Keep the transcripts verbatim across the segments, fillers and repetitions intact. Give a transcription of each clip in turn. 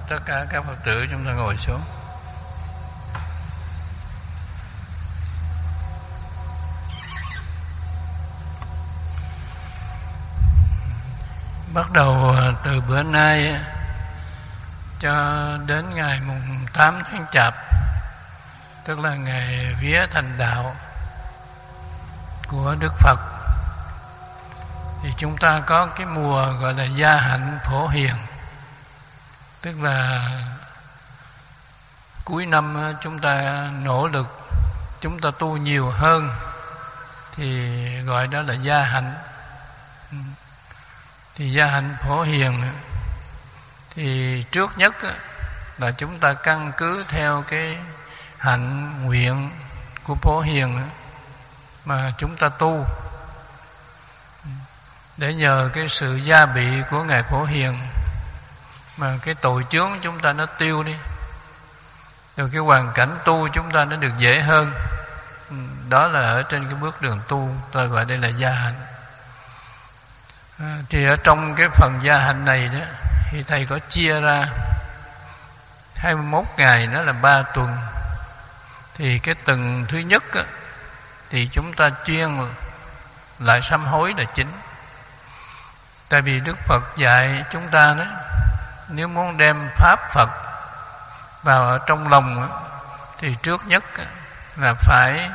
Tất cả các Phật tử chúng ta ngồi xuống. Bắt đầu từ bữa nay cho đến ngày mùng tám tháng Chạp, tức là ngày vía thành đạo của Đức Phật, thì chúng ta có cái mùa gọi là gia hạnh phổ hiền. Tức là cuối năm chúng ta nỗ lực, chúng ta tu nhiều hơn, thì gọi đó là gia hạnh. Thì gia hạnh phổ hiền thì trước nhất là chúng ta căn cứ theo cái hạnh nguyện của phổ hiền mà chúng ta tu, để nhờ cái sự gia bị của Ngài Phổ Hiền mà cái tội chướng chúng ta nó tiêu đi, rồi cái hoàn cảnh tu chúng ta nó được dễ hơn. Đó là ở trên cái bước đường tu, tôi gọi đây là gia hạnh. À, thì ở trong cái phần gia hạnh này đó, thì thầy có chia ra hai mươi mốt ngày, nó là ba tuần. Thì cái tuần thứ nhất á, thì chúng ta chuyên lại sám hối là chính. Tại vì Đức Phật dạy chúng ta đó, nếu muốn đem Pháp Phật vào ở trong lòng đó, thì trước nhất là phải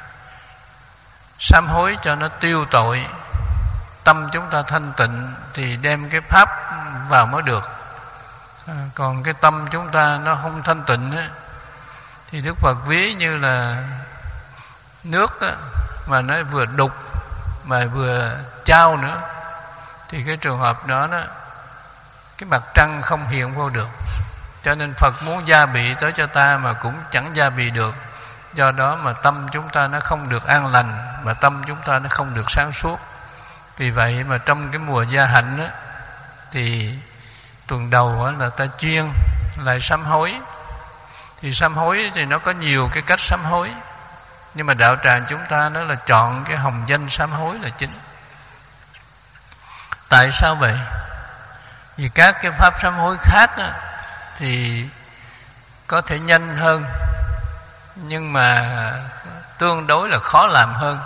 sám hối cho nó tiêu tội, tâm chúng ta thanh tịnh thì đem cái Pháp vào mới được. À, còn cái tâm chúng ta nó không thanh tịnh á, thì Đức Phật ví như là nước á, mà nó vừa đục mà vừa chao nữa, thì cái trường hợp đó đó, cái mặt trăng không hiện vô được. Cho nên Phật muốn gia bị tới cho ta mà cũng chẳng gia bị được. Do đó mà tâm chúng ta nó không được an lành, mà tâm chúng ta nó không được sáng suốt. Vì vậy mà trong cái mùa gia hạnh đó, thì tuần đầu đó là ta chuyên lại sám hối. Thì sám hối thì nó có nhiều cái cách sám hối, nhưng mà đạo tràng chúng ta nó là chọn cái hồng danh sám hối là chính. Tại sao vậy? Vì các cái pháp sám hối khác á, thì có thể nhanh hơn, nhưng mà tương đối là khó làm hơn.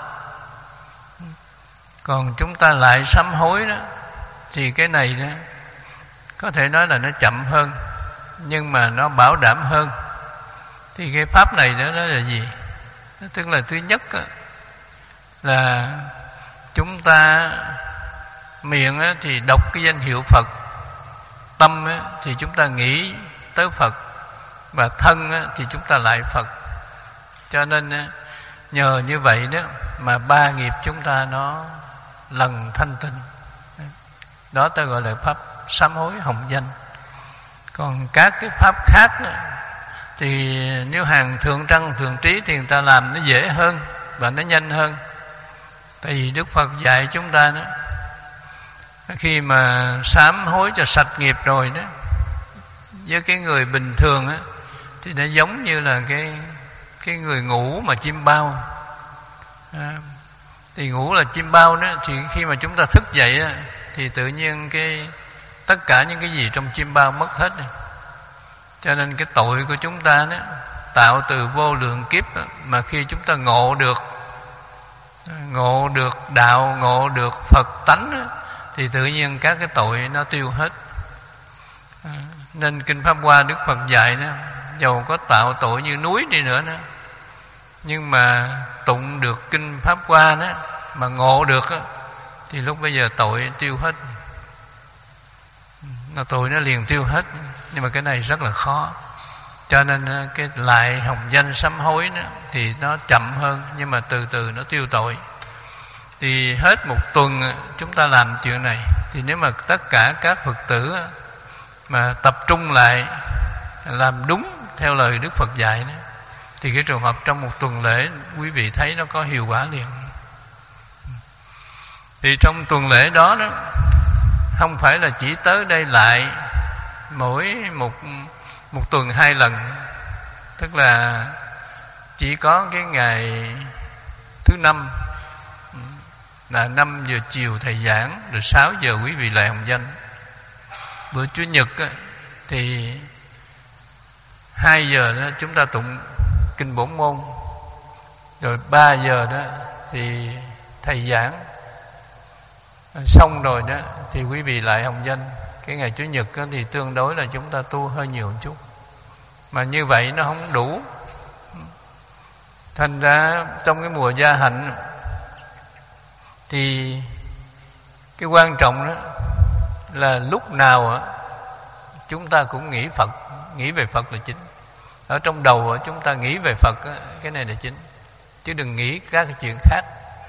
Còn chúng ta lại sám hối đó, thì cái này đó có thể nói là nó chậm hơn, nhưng mà nó bảo đảm hơn. Thì cái pháp này đó, đó là gì? Tức là thứ nhất á, là chúng ta miệng á, thì đọc cái danh hiệu Phật, tâm á, thì chúng ta nghĩ tới Phật, và thân á, thì chúng ta lại Phật. Cho nên á, nhờ như vậy đó mà ba nghiệp chúng ta nó lần thanh tịnh. Đó ta gọi là pháp sám hối hồng danh. Còn các cái pháp khác á, thì nếu hàng thượng trăng thượng trí thì người ta làm nó dễ hơn và nó nhanh hơn. Tại vì Đức Phật dạy chúng ta đó, khi mà sám hối cho sạch nghiệp rồi đó, với cái người bình thường á, thì nó giống như là cái cái người ngủ mà chim bao. À, thì ngủ là chim bao đó, thì khi mà chúng ta thức dậy á, thì tự nhiên cái tất cả những cái gì trong chim bao mất hết rồi. Cho nên cái tội của chúng ta đó, tạo từ vô lượng kiếp đó, mà khi chúng ta ngộ được ngộ được đạo, ngộ được Phật tánh đó, thì tự nhiên các cái tội nó tiêu hết. À, nên Kinh Pháp Hoa Đức Phật dạy đó, dầu có tạo tội như núi đi nữa đó, nhưng mà tụng được Kinh Pháp Hoa đó, mà ngộ được đó, thì lúc bây giờ tội tiêu hết. Nó tội nó liền tiêu hết. Nhưng mà cái này rất là khó. Cho nên cái lại hồng danh sám hối đó, thì nó chậm hơn, nhưng mà từ từ nó tiêu tội. Thì hết một tuần chúng ta làm chuyện này, thì nếu mà tất cả các Phật tử mà tập trung lại làm đúng theo lời Đức Phật dạy đó, thì cái trường hợp trong một tuần lễ quý vị thấy nó có hiệu quả liền. Thì trong tuần lễ đó đó, không phải là chỉ tới đây lại mỗi một một tuần hai lần, tức là chỉ có cái ngày thứ năm là năm giờ chiều thầy giảng, rồi sáu giờ quý vị lại hồng danh. Bữa Chủ nhật á, thì hai giờ đó chúng ta tụng kinh bổn môn, rồi ba giờ đó thì thầy giảng xong rồi đó thì quý vị lại hồng danh. Cái ngày Chủ nhật đó thì tương đối là chúng ta tu hơi nhiều một chút, mà như vậy nó không đủ. Thành ra trong cái mùa gia hạnh thì cái quan trọng đó là lúc nào chúng ta cũng nghĩ Phật, nghĩ về Phật là chính. Ở trong đầu chúng ta nghĩ về Phật, cái này là chính, chứ đừng nghĩ các cái chuyện khác.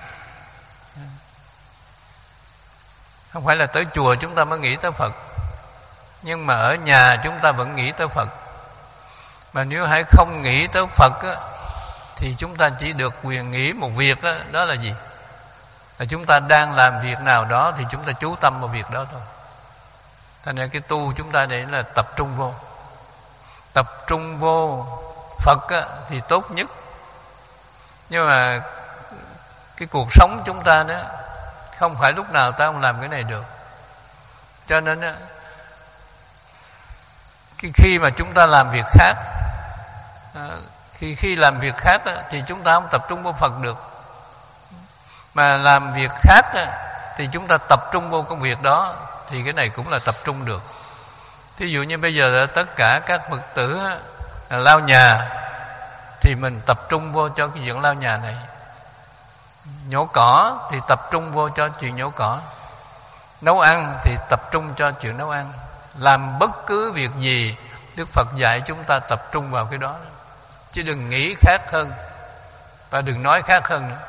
Không phải là tới chùa chúng ta mới nghĩ tới Phật, nhưng mà ở nhà chúng ta vẫn nghĩ tới Phật. Mà nếu hãy không nghĩ tới Phật á, thì chúng ta chỉ được quyền nghĩ một việc đó, đó là gì? Là chúng ta đang làm việc nào đó thì chúng ta chú tâm vào việc đó thôi. Thành ra cái tu chúng ta để là tập trung vô. Tập trung vô Phật á, thì tốt nhất. Nhưng mà cái cuộc sống chúng ta đó không phải lúc nào ta không làm cái này được. Cho nên á, khi mà chúng ta làm việc khác, khi khi làm việc khác á, thì chúng ta không tập trung vô Phật được. Mà làm việc khác á, thì chúng ta tập trung vô công việc đó, thì cái này cũng là tập trung được. Thí dụ như bây giờ tất cả các Phật tử á, lau nhà thì mình tập trung vô cho cái chuyện lau nhà này. Nhổ cỏ thì tập trung vô cho chuyện nhổ cỏ. Nấu ăn thì tập trung cho chuyện nấu ăn. Làm bất cứ việc gì Đức Phật dạy chúng ta tập trung vào cái đó, chứ đừng nghĩ khác hơn và đừng nói khác hơn nữa.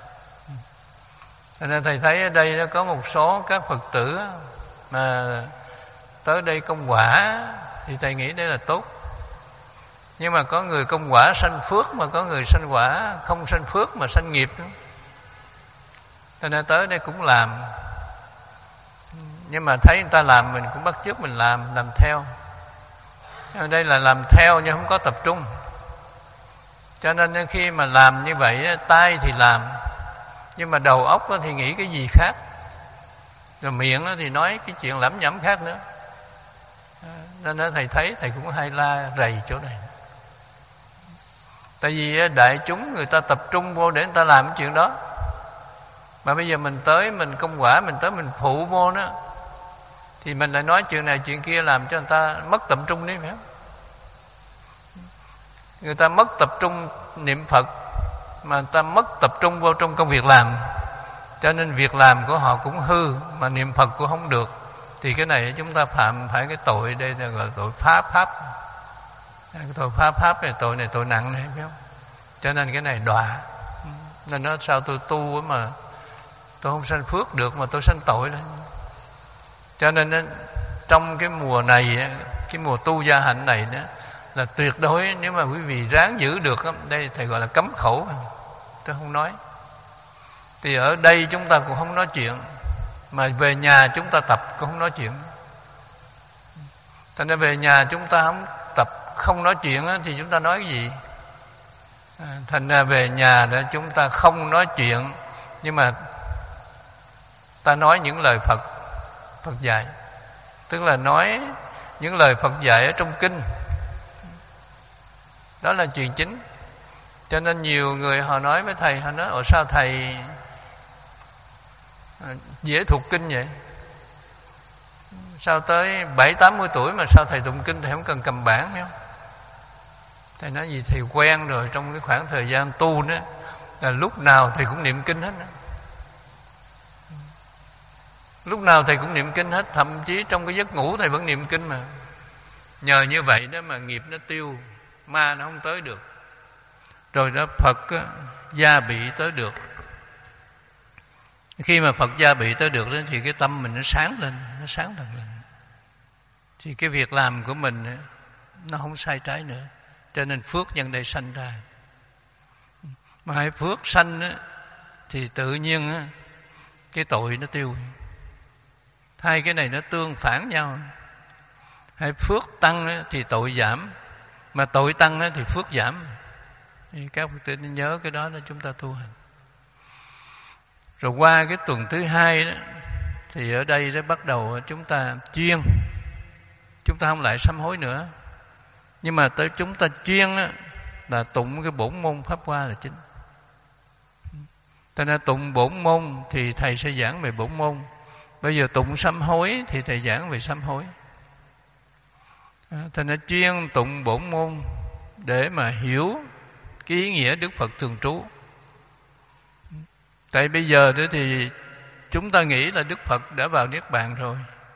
Cho nên thầy thấy ở đây nó có một số các Phật tử mà tới đây công quả thì thầy nghĩ đây là tốt. Nhưng mà có người công quả sanh phước, mà có người sanh quả không sanh phước mà sanh nghiệp nữa. Cho nên tới đây cũng làm, nhưng mà thấy người ta làm mình cũng bắt chước mình làm, làm theo. Ở đây là làm theo nhưng không có tập trung. Cho nên khi mà làm như vậy, tay thì làm, nhưng mà đầu óc thì nghĩ cái gì khác, rồi miệng thì nói cái chuyện lẩm nhẩm khác nữa. Nên thầy thấy thầy cũng hay la rầy chỗ này. Tại vì đại chúng người ta tập trung vô để người ta làm cái chuyện đó. Mà bây giờ mình tới mình công quả, mình tới mình phụ vô đó, thì mình lại nói chuyện này chuyện kia, làm cho người ta mất tập trung đi, phải không? Người ta mất tập trung niệm Phật, mà người ta mất tập trung vô trong công việc làm, cho nên việc làm của họ cũng hư, mà niệm Phật cũng không được. Thì cái này chúng ta phạm phải cái tội, đây là gọi là tội phá pháp. Cái tội phá pháp này, tội này tội nặng này, phải không? Cho nên cái này đọa. Nên nó sao tôi tu mà tôi không sanh phước được, mà tôi sanh tội lên. Cho nên trong cái mùa này, cái mùa tu gia hạnh này đó, là tuyệt đối nếu mà quý vị ráng giữ được, đây thầy gọi là cấm khẩu, tôi không nói. Thì ở đây chúng ta cũng không nói chuyện, mà về nhà chúng ta tập cũng không nói chuyện. Thành ra về nhà chúng ta không tập không nói chuyện thì chúng ta nói cái gì? Thành ra về nhà đó chúng ta không nói chuyện, nhưng mà ta nói những lời Phật Phật dạy, tức là nói những lời Phật dạy ở trong kinh. Đó là chuyện chính. Cho nên nhiều người họ nói với thầy, họ nói: ồ sao thầy dễ thuộc kinh vậy? Sao tới bảy tám mươi tuổi mà sao thầy tụng kinh thầy không cần cầm bảng, phải không? Thầy nói gì thầy quen rồi, trong cái khoảng thời gian tu đó là lúc nào thầy cũng niệm kinh hết đó. Lúc nào thầy cũng niệm kinh hết, thậm chí trong cái giấc ngủ thầy vẫn niệm kinh mà. Nhờ như vậy đó mà nghiệp nó tiêu, ma nó không tới được. Rồi đó Phật á, gia bị tới được. Khi mà Phật gia bị tới được đó, thì cái tâm mình nó sáng lên, nó sáng thật lên. Thì cái việc làm của mình á, nó không sai trái nữa. Cho nên phước nhân đây sanh ra. Mà hãy phước sanh á, thì tự nhiên á, cái tội nó tiêu. Hai cái này nó tương phản nhau. Hãy phước tăng á, thì tội giảm, mà tội tăng á, thì phước giảm. Thì các Phật tử nên nhớ cái đó để chúng ta tu hành. Rồi qua cái tuần thứ hai đó, thì ở đây đó bắt đầu chúng ta chuyên, chúng ta không lại sám hối nữa, Nhưng mà tới chúng ta chuyên á, là tụng cái bổn môn Pháp Hoa là chính. Cho nên tụng bổn môn thì thầy sẽ giảng về bổn môn. Bây giờ tụng sám hối thì thầy giảng về sám hối. Cho nên chuyên tụng bổn môn để mà hiểu cái ý nghĩa Đức Phật thường trú. Tại bây giờ đó thì chúng ta nghĩ là Đức Phật đã vào Niết Bàn rồi.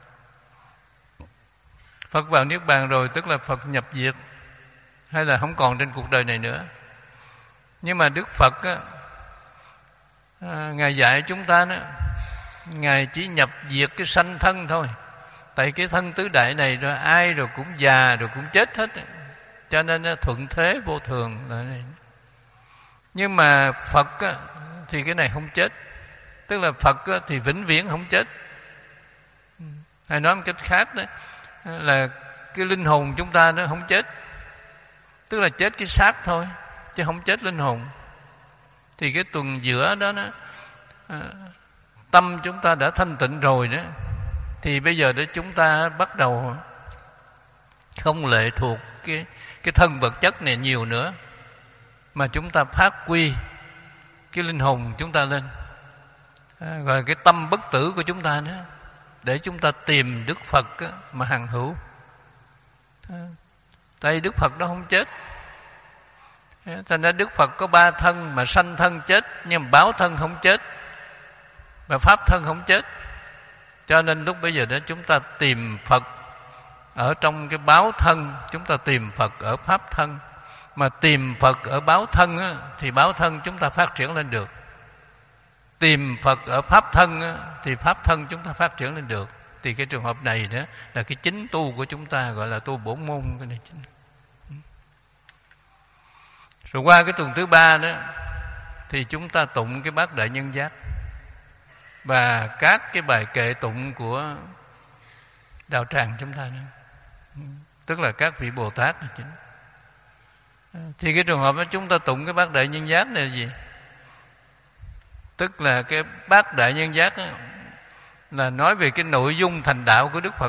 Phật vào Niết Bàn rồi tức là Phật nhập diệt, hay là không còn trên cuộc đời này nữa. Nhưng mà Đức Phật á, à, Ngài dạy chúng ta đó, Ngài chỉ nhập diệt cái sanh thân thôi. Tại cái thân tứ đại này rồi ai rồi cũng già rồi cũng chết hết. Cho nên thuận thế vô thường là này. Nhưng mà Phật á, thì cái này không chết. Tức là Phật á, thì vĩnh viễn không chết. Hay nói một cách khác đó, là cái linh hồn chúng ta nó không chết. Tức là chết cái xác thôi, chứ không chết linh hồn. Thì cái tuần giữa đó, nó à, tâm chúng ta đã thanh tịnh rồi đó, thì bây giờ đó chúng ta bắt đầu không lệ thuộc cái, cái thân vật chất này nhiều nữa, mà chúng ta phát huy cái linh hồn chúng ta lên, à, rồi cái tâm bất tử của chúng ta nữa, để chúng ta tìm Đức Phật á, mà hằng hữu. à, Tại Đức Phật đó không chết. Thành ra Đức Phật có ba thân, mà sanh thân chết, nhưng mà báo thân không chết, và pháp thân không chết. Cho nên lúc bây giờ đó chúng ta tìm Phật ở trong cái báo thân, chúng ta tìm Phật ở pháp thân. Mà tìm Phật ở báo thân á, thì báo thân chúng ta phát triển lên được. Tìm Phật ở pháp thân á, thì pháp thân chúng ta phát triển lên được. Thì cái trường hợp này đó là cái chính tu của chúng ta, gọi là tu bổn môn. Cái này chính. Rồi qua cái tuần thứ ba đó thì chúng ta tụng cái bát đại nhân giác và các cái bài kệ tụng của đạo tràng chúng ta nữa. Tức là các vị Bồ Tát là chính. Thì cái trường hợp đó chúng ta tụng cái bát đại nhân giác này là gì? Tức là cái bát đại nhân giác đó, là nói về cái nội dung thành đạo của Đức Phật.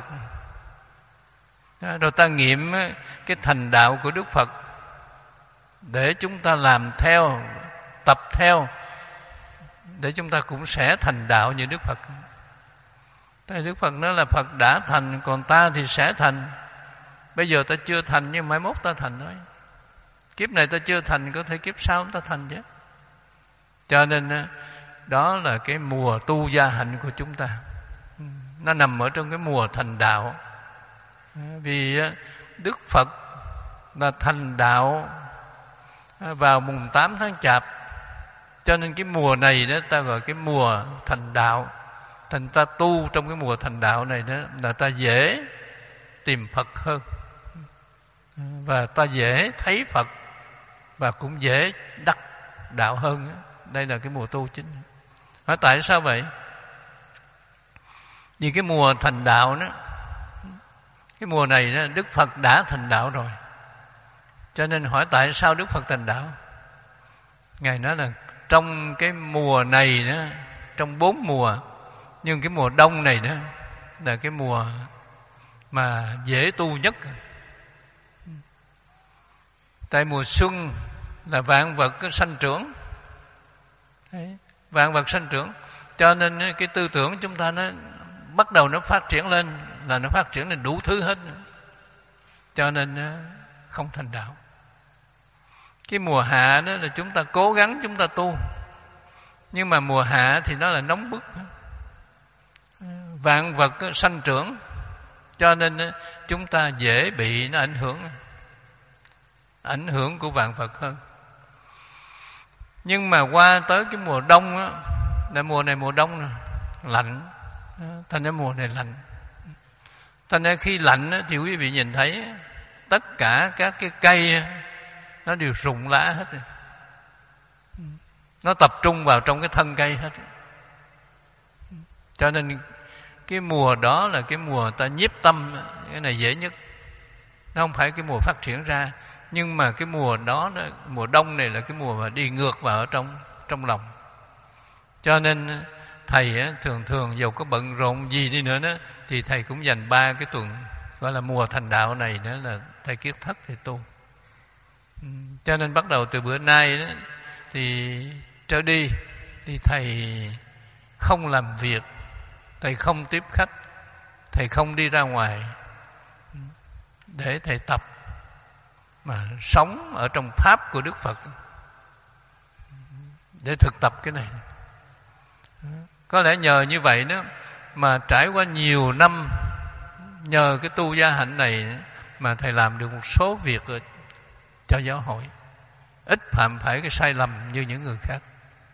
Rồi ta nghiệm cái thành đạo của Đức Phật để chúng ta làm theo, tập theo, để chúng ta cũng sẽ thành đạo như Đức Phật. Tại Đức Phật nói là Phật đã thành, còn ta thì sẽ thành. Bây giờ ta chưa thành, nhưng mai mốt ta thành thôi. Kiếp này ta chưa thành, có thể kiếp sau ta thành chứ. Cho nên đó là cái mùa tu gia hạnh của chúng ta. Nó nằm ở trong cái mùa thành đạo. Vì Đức Phật là thành đạo vào mùng tám tháng Chạp, cho nên cái mùa này đó ta gọi cái mùa thành đạo. Thành ta tu trong cái mùa thành đạo này đó là ta dễ tìm Phật hơn, và ta dễ thấy Phật, và cũng dễ đắc đạo hơn. Đây là cái mùa tu chính. Hỏi tại sao vậy? Vì cái mùa thành đạo đó, cái mùa này đó, Đức Phật đã thành đạo rồi. Cho nên hỏi tại sao Đức Phật thành đạo? Ngài nói là trong cái mùa này đó, trong bốn mùa, nhưng cái mùa đông này đó là cái mùa mà dễ tu nhất. Tại mùa xuân là vạn vật sanh trưởng. Đấy, vạn vật sanh trưởng. Cho nên cái tư tưởng chúng ta nó bắt đầu nó phát triển lên, là nó phát triển lên đủ thứ hết. Cho nên không thành đạo. Cái mùa hạ đó là chúng ta cố gắng chúng ta tu, nhưng mà mùa hạ thì nó là nóng bức, vạn vật sanh trưởng, cho nên chúng ta dễ bị nó ảnh hưởng, ảnh hưởng của vạn vật hơn. Nhưng mà qua tới cái mùa đông á, là mùa này mùa đông này, lạnh, thành ra mùa này lạnh. Thành ra khi lạnh á, thì quý vị nhìn thấy tất cả các cái cây nó đều rụng lá hết rồi. Nó tập trung vào trong cái thân cây hết. Cho nên cái mùa đó là cái mùa ta nhiếp tâm, cái này dễ nhất. Nó không phải cái mùa phát triển ra, nhưng mà cái mùa đó, đó mùa đông này là cái mùa mà đi ngược vào ở trong trong lòng. Cho nên thầy thường thường dầu có bận rộn gì đi nữa đó, thì thầy cũng dành ba cái tuần gọi là mùa thành đạo này nữa là thầy Kiết Thất thì tu. Cho nên bắt đầu từ bữa nay đó, thì trở đi thì thầy không làm việc, thầy không tiếp khách, thầy không đi ra ngoài, để thầy tập mà sống ở trong pháp của Đức Phật, để thực tập cái này. Có lẽ nhờ như vậy đó mà trải qua nhiều năm, nhờ cái tu gia hạnh này mà thầy làm được một số việc cho giáo hội, ít phạm phải cái sai lầm như những người khác.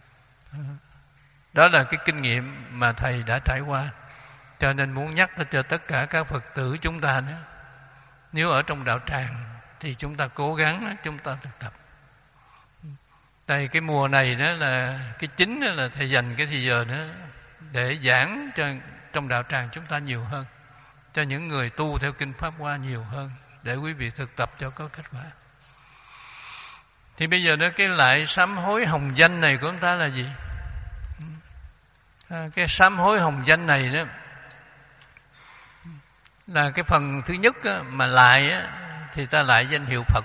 Đó là cái kinh nghiệm mà thầy đã trải qua. Cho nên muốn nhắc cho tất cả các Phật tử chúng ta nữa, nếu ở trong đạo tràng thì chúng ta cố gắng, chúng ta thực tập. Tại cái mùa này đó là cái chính đó là thầy dành cái thời giờ nữa để giảng cho trong đạo tràng chúng ta nhiều hơn, cho những người tu theo kinh Pháp Hoa nhiều hơn, để quý vị thực tập cho có kết quả. Thì bây giờ đó cái lại sám hối hồng danh này của chúng ta là gì? À, cái sám hối hồng danh này đó là cái phần thứ nhất á, mà lại á, thì ta lại danh hiệu Phật.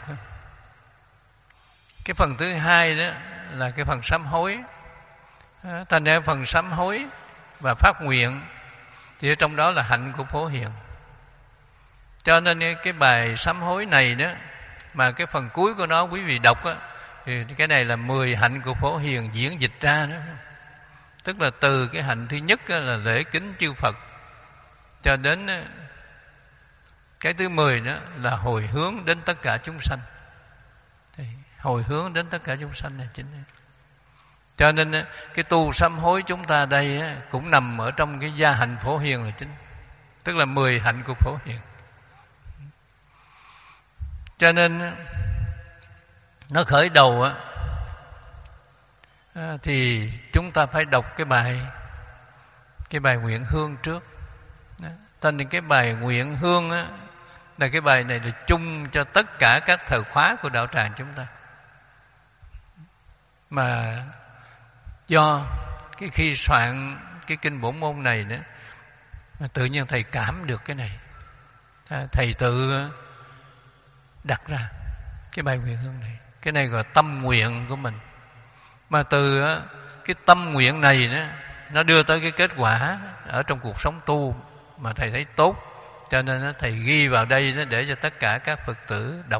Cái phần thứ hai đó là cái phần sám hối. À, thành ra phần sám hối và phát nguyện thì ở trong đó là hạnh của Phổ Hiền. Cho nên cái bài sám hối này đó, mà cái phần cuối của nó quý vị đọc á, thì cái này là mười hạnh của Phổ Hiền diễn dịch ra đó. Tức là từ cái hạnh thứ nhất á, là lễ kính chư Phật, cho đến cái thứ mười đó là hồi hướng đến tất cả chúng sanh. Thì hồi hướng đến tất cả chúng sanh này chính. Cho nên cái tu sám hối chúng ta đây á, cũng nằm ở trong cái gia hạnh Phổ Hiền là chính. Tức là mười hạnh của Phổ Hiền. Cho nên nó khởi đầu á, thì chúng ta phải đọc cái bài cái bài nguyện hương trước. Thành cái bài nguyện hương á, là cái bài này là chung cho tất cả các thời khóa của đạo tràng chúng ta. Mà do cái khi soạn cái kinh bổn môn này nữa, mà tự nhiên thầy cảm được cái này, thầy tự đặt ra cái bài nguyện hương này. Cái này gọi là tâm nguyện của mình. Mà từ cái tâm nguyện này đó, nó đưa tới cái kết quả ở trong cuộc sống tu mà thầy thấy tốt. Cho nên thầy ghi vào đây đó để cho tất cả các Phật tử đọc.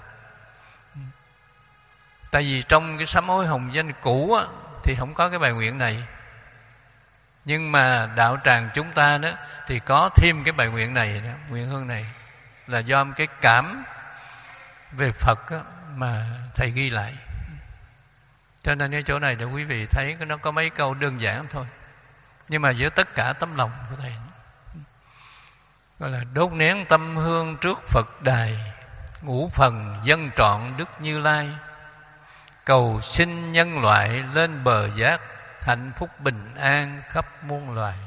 Tại vì trong cái sám hối hồng danh cũ á, thì không có cái bài nguyện này. Nhưng mà đạo tràng chúng ta đó thì có thêm cái bài nguyện này đó, nguyện hương này, là do cái cảm về Phật á, mà thầy ghi lại. Cho nên cái chỗ này để quý vị thấy nó có mấy câu đơn giản thôi, nhưng mà giữa tất cả tấm lòng của thầy, gọi là đốt nén tâm hương trước Phật đài, ngũ phần dâng trọn Đức Như Lai, cầu xin nhân loại lên bờ giác, hạnh phúc bình an khắp muôn loài.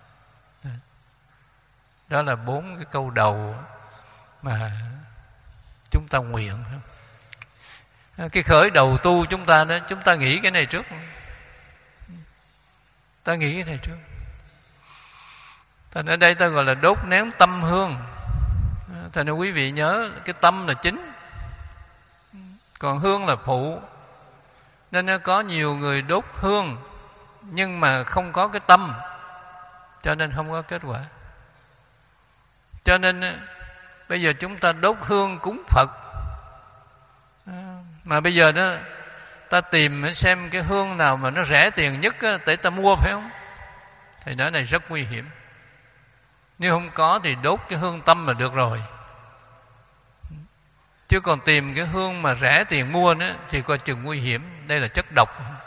Đó là bốn cái câu đầu mà chúng ta nguyện. Cái khởi đầu tu chúng ta đó, chúng ta nghĩ cái này trước. Ta nghĩ cái này trước. Thành ở đây ta gọi là đốt nén tâm hương. Thành ra quý vị nhớ cái tâm là chính, còn hương là phụ. Nên có nhiều người đốt hương nhưng mà không có cái tâm, cho nên không có kết quả. Cho nên bây giờ chúng ta đốt hương cúng Phật, mà bây giờ đó ta tìm xem cái hương nào mà nó rẻ tiền nhất để ta mua, phải không? Thì nói này rất nguy hiểm. Nếu không có thì đốt cái hương tâm là được rồi. Chứ còn tìm cái hương mà rẻ tiền mua nữa thì coi chừng nguy hiểm. Đây là chất độc.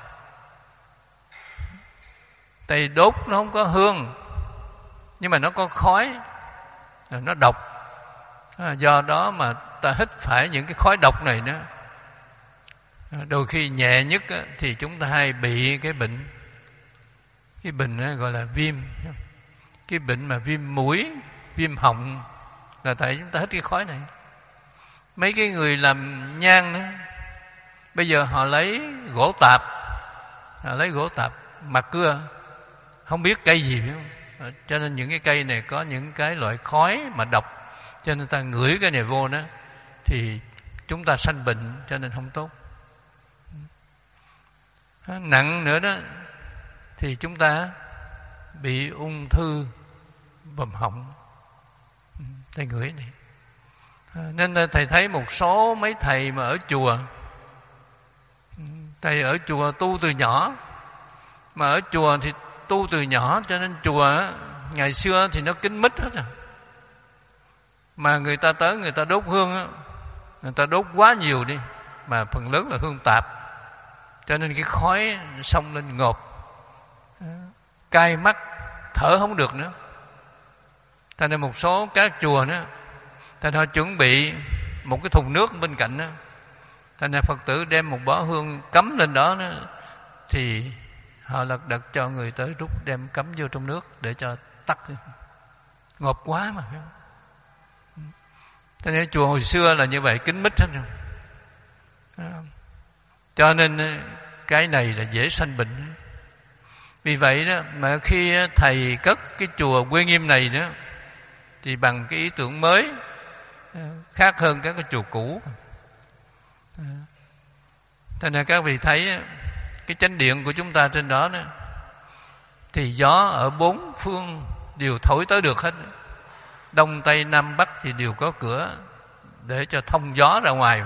Tại đốt nó không có hương, nhưng mà nó có khói, nó độc. Do đó mà ta hít phải những cái khói độc này nữa, đôi khi nhẹ nhất thì chúng ta hay bị cái bệnh, cái bệnh gọi là viêm, cái bệnh mà viêm mũi, viêm họng, là tại chúng ta hít cái khói này. Mấy cái người làm nhang nữa, bây giờ họ lấy gỗ tạp, họ lấy gỗ tạp mặt cưa, không biết cây gì, phải không? Cho nên những cái cây này có những cái loại khói mà độc, cho nên ta ngửi cái này vô đó thì chúng ta sanh bệnh, cho nên không tốt. Nặng nữa đó thì chúng ta bị ung thư bầm họng, thầy ngửi này. Nên thầy thấy một số mấy thầy mà ở chùa, thầy ở chùa tu từ nhỏ, mà ở chùa thì tu từ nhỏ, cho nên chùa ngày xưa thì nó kín mít hết à. Mà người ta tới người ta đốt hương á, người ta đốt quá nhiều đi, mà phần lớn là hương tạp, cho nên cái khói xông lên ngộp, cay mắt, thở không được nữa. Thành ra một số các chùa đó, thành họ chuẩn bị một cái thùng nước bên cạnh đó, thành ra Phật tử đem một bó hương cắm lên đó, đó thì họ lật đật cho người tới rút đem cắm vô trong nước để cho tắt, ngộp quá mà. Thế nên chùa hồi xưa là như vậy, kín mít hết rồi. Cho nên cái này là dễ sanh bệnh. Vì vậy đó mà khi thầy cất cái chùa Quy Nghiêm này đó thì bằng cái ý tưởng mới, khác hơn các cái chùa cũ. Thế nên các vị thấy cái chánh điện của chúng ta trên đó, đó thì gió ở bốn phương đều thổi tới được hết, đông tây nam bắc thì đều có cửa để cho thông gió ra ngoài.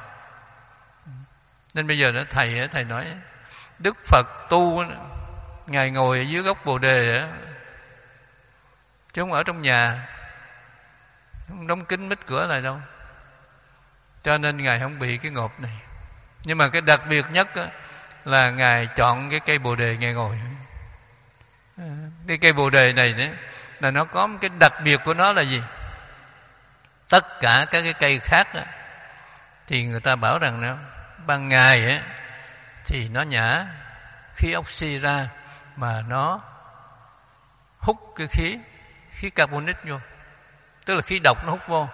Nên bây giờ đó thầy thầy nói Đức Phật tu ngài ngồi ở dưới gốc bồ đề chứ không ở trong nhà, không đóng kín mít cửa lại đâu, cho nên ngài không bị cái ngộp này. Nhưng mà cái đặc biệt nhất là ngài chọn cái cây bồ đề ngài ngồi. Cái cây bồ đề này đấy là nó có một cái đặc biệt của nó là gì? Tất cả các cái cây khác đó, thì người ta bảo rằng nó ban ngày ấy, thì nó nhả khí oxy ra, mà nó hút cái khí khí carbonic vô, tức là khí độc nó hút vô.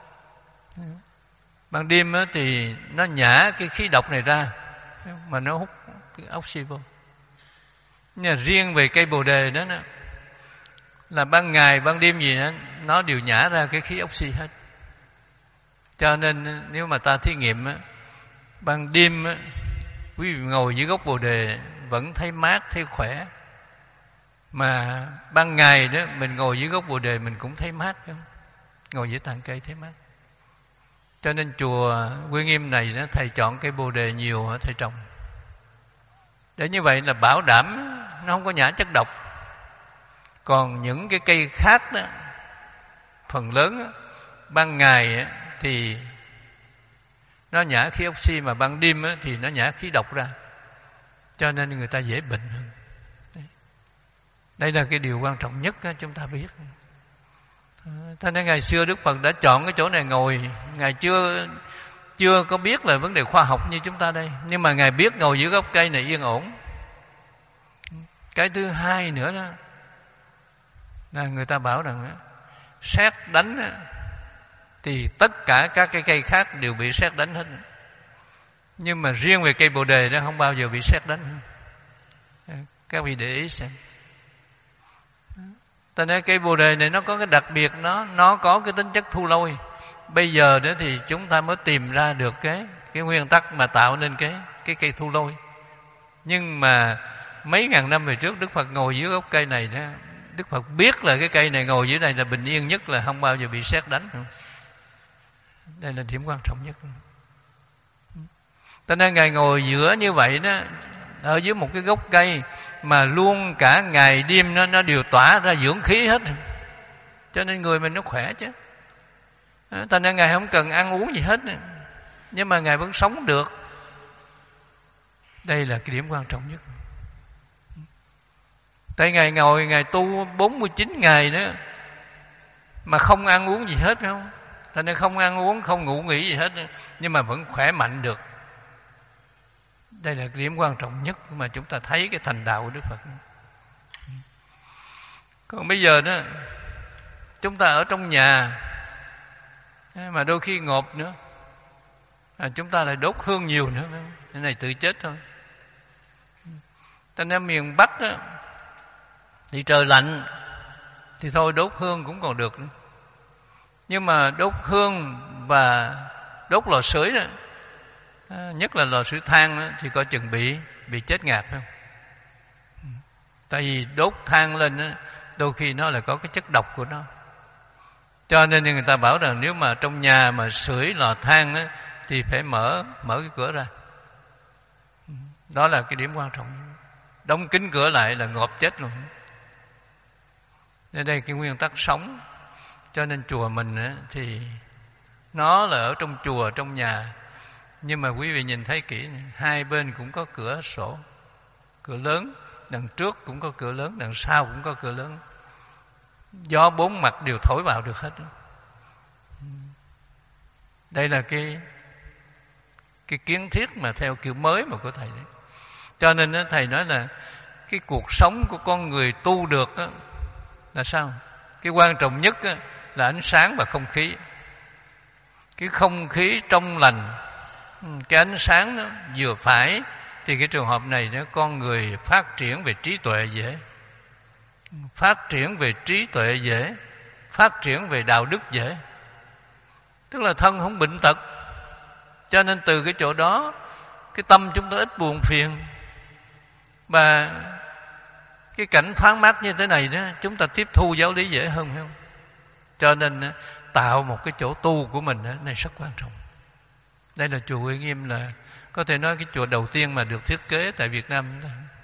Ban đêm ấy, thì nó nhả cái khí độc này ra, mà nó hút cái oxy vô. Nhưng mà riêng về cây bồ đề đó, đó là ban ngày ban đêm gì đó, nó đều nhả ra cái khí oxy hết. Cho nên nếu mà ta thí nghiệm á, ban đêm á, quý vị ngồi dưới gốc bồ đề vẫn thấy mát, thấy khỏe. Mà ban ngày đó mình ngồi dưới gốc bồ đề mình cũng thấy mát, không? Ngồi dưới tàn cây thấy mát. Cho nên chùa Quy Nghiêm này đó, thầy chọn cây bồ đề nhiều thầy trồng, để như vậy là bảo đảm nó không có nhả chất độc. Còn những cái cây khác đó, phần lớn đó, ban ngày đó, thì nó nhả khí oxy, mà ban đêm đó, thì nó nhả khí độc ra, cho nên người ta dễ bệnh hơn. Đây, Đây là cái điều quan trọng nhất đó, chúng ta biết. Thế nên ngày xưa Đức Phật đã chọn cái chỗ này ngồi. Ngài chưa chưa có biết là vấn đề khoa học như chúng ta đây, nhưng mà Ngài biết ngồi dưới gốc cây này yên ổn. Cái thứ hai nữa đó là người ta bảo rằng đó, sét đánh đó, thì tất cả các cái cây khác đều bị sét đánh hết, nhưng mà riêng về cây bồ đề đó không bao giờ bị sét đánh. Các vị để ý xem. Tại nên cây bồ đề này nó có cái đặc biệt, nó nó có cái tính chất thu lôi. Bây giờ đó thì chúng ta mới tìm ra được cái cái nguyên tắc mà tạo nên cái cái cây thu lôi. Nhưng mà mấy ngàn năm về trước Đức Phật ngồi dưới gốc cây này đó, Đức Phật biết là cái cây này ngồi dưới này là bình yên nhất, là không bao giờ bị sét đánh. Đây là điểm quan trọng nhất. Cho nên Ngài ngồi giữa như vậy đó, ở dưới một cái gốc cây mà luôn cả ngày đêm nó nó đều tỏa ra dưỡng khí hết, cho nên người mình nó khỏe chứ. Cho nên Ngài không cần ăn uống gì hết, nhưng mà Ngài vẫn sống được. Đây là cái điểm quan trọng nhất. Tại Ngài ngồi Ngài tu bốn mươi chín ngày nữa mà không ăn uống gì hết, phải không? Cho nên không ăn uống, không ngủ nghỉ gì hết, nhưng mà vẫn khỏe mạnh được. Đây là cái điểm quan trọng nhất mà chúng ta thấy cái thành đạo của Đức Phật. Còn bây giờ đó, chúng ta ở trong nhà mà đôi khi ngộp nữa, à, chúng ta lại đốt hương nhiều nữa, cái này tự chết thôi. Cho nên miền Bắc đó, thì trời lạnh thì thôi đốt hương cũng còn được nữa. Nhưng mà đốt hương và đốt lò sưởi đó, nhất là lò sưởi than đó, thì coi chừng bị bị chết ngạt không? Tại vì đốt than lên đó, đôi khi nó là có cái chất độc của nó. Cho nên người ta bảo rằng nếu mà trong nhà mà sưởi lò than đó, thì phải mở mở cái cửa ra. Đó là cái điểm quan trọng. Đóng kín cửa lại là ngộp chết luôn. Đây cái nguyên tắc sống. Cho nên chùa mình á, thì nó là ở trong chùa, trong nhà. Nhưng mà quý vị nhìn thấy kỹ này, hai bên cũng có cửa sổ, cửa lớn, đằng trước cũng có cửa lớn, đằng sau cũng có cửa lớn. Gió bốn mặt đều thổi vào được hết. Đây là cái cái kiến thiết mà theo kiểu mới mà của thầy đấy. Cho nên đó, thầy nói là cái cuộc sống của con người tu được đó, là sao? Cái quan trọng nhất đó, là ánh sáng và không khí. Cái không khí trong lành, cái ánh sáng đó vừa phải, thì cái trường hợp này đó, con người phát triển về trí tuệ dễ, phát triển về trí tuệ dễ, phát triển về đạo đức dễ. Tức là thân không bệnh tật. Cho nên từ cái chỗ đó, cái tâm chúng ta ít buồn phiền. Và cái cảnh thoáng mát như thế này đó, chúng ta tiếp thu giáo lý dễ hơn, phải không? Cho nên tạo một cái chỗ tu của mình đó, này rất quan trọng. Đây là chùa Uy Nghiêm, là có thể nói cái chùa đầu tiên mà được thiết kế tại Việt Nam.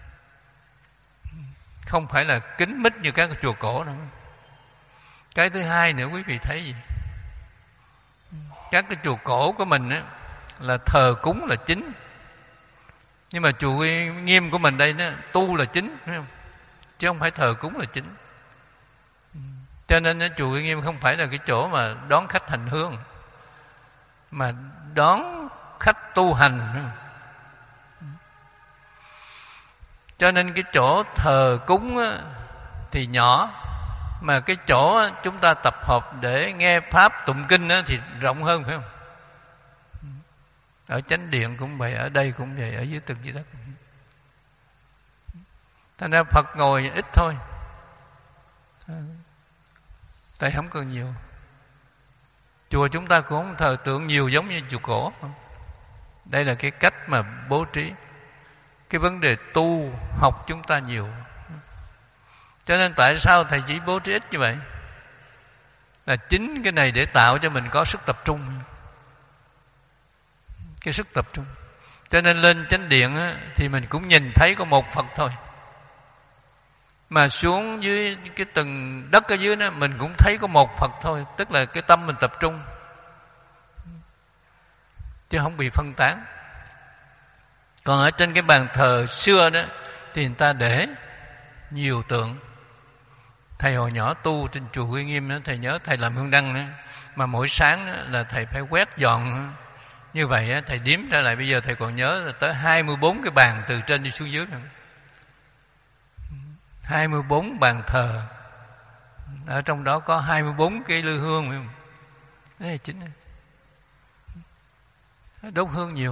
Không phải là kín mít như các cái chùa cổ đâu. Cái thứ hai nữa, quý vị thấy gì? Các cái chùa cổ của mình á, là thờ cúng là chính. Nhưng mà chùa Uy Nghiêm của mình đây đó, tu là chính, phải không? Chứ không phải thờ cúng là chính. Cho nên chùa Uy Nghiêm không phải là cái chỗ mà đón khách hành hương, mà đón khách tu hành. Cho nên cái chỗ thờ cúng á, thì nhỏ, mà cái chỗ chúng ta tập hợp để nghe pháp tụng kinh á, thì rộng hơn, phải không? Ở chánh điện cũng vậy, ở đây cũng vậy, ở dưới từng dưới đất. Thành ra Phật ngồi ít thôi, tại không cần nhiều. Chùa chúng ta cũng không thờ tượng nhiều giống như chùa cổ. Đây là cái cách mà bố trí. Cái vấn đề tu học chúng ta nhiều. Cho nên tại sao thầy chỉ bố trí ít như vậy? Là chính cái này để tạo cho mình có sức tập trung. Cái sức tập trung. Cho nên lên chánh điện á, thì mình cũng nhìn thấy có một Phật thôi. Mà xuống dưới cái tầng đất ở dưới đó, mình cũng thấy có một Phật thôi. Tức là cái tâm mình tập trung, chứ không bị phân tán. Còn ở trên cái bàn thờ xưa đó, thì người ta để nhiều tượng. Thầy hồi nhỏ tu trên chùa Uy Nghiêm đó, thầy nhớ thầy làm hương đăng đó, mà mỗi sáng đó, là thầy phải quét dọn. Như vậy á, thầy đếm ra lại, bây giờ thầy còn nhớ là tới hai mươi bốn cái bàn từ trên đi xuống dưới nữa. hai mươi bốn bàn thờ. Ở trong đó có hai mươi bốn cây lư hương, phải không? Đấy là chính. Đốt hương nhiều.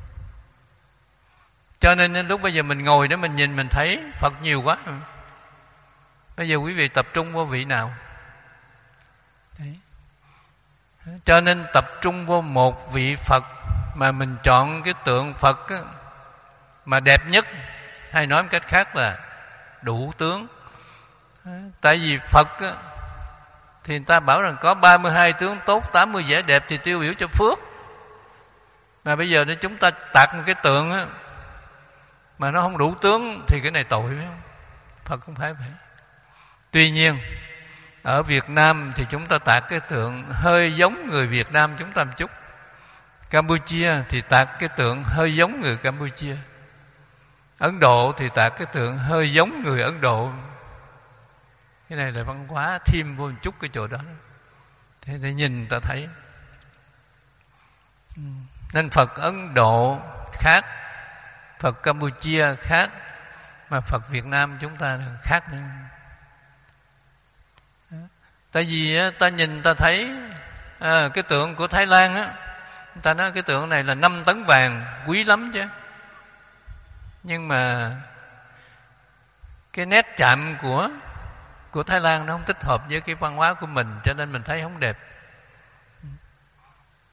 Cho nên lúc bây giờ mình ngồi đó, mình nhìn mình thấy Phật nhiều quá. Bây giờ quý vị tập trung vô vị nào? Đấy. Cho nên tập trung vô một vị Phật, mà mình chọn cái tượng Phật á, mà đẹp nhất, hay nói một cách khác là đủ tướng. Tại vì Phật á, thì người ta bảo rằng có ba mươi hai tướng tốt, tám mươi vẻ đẹp thì tiêu biểu cho phước. Mà bây giờ nếu chúng ta tạc một cái tượng á, mà nó không đủ tướng thì cái này tội, phải không? Phật không phải vậy. Tuy nhiên ở Việt Nam thì chúng ta tạc cái tượng hơi giống người Việt Nam chúng ta một chút. Campuchia thì tạc cái tượng hơi giống người Campuchia. Ấn Độ thì tạc cái tượng hơi giống người Ấn Độ. Cái này là văn hóa thêm vô một chút cái chỗ đó. Thế để nhìn ta thấy. Nên Phật Ấn Độ khác, Phật Campuchia khác, mà Phật Việt Nam chúng ta là khác nữa. Tại vì ta nhìn ta thấy à, cái tượng của Thái Lan á, ta nói cái tượng này là năm tấn vàng, quý lắm chứ. Nhưng mà cái nét chạm của của Thái Lan nó không thích hợp với cái văn hóa của mình, cho nên mình thấy không đẹp.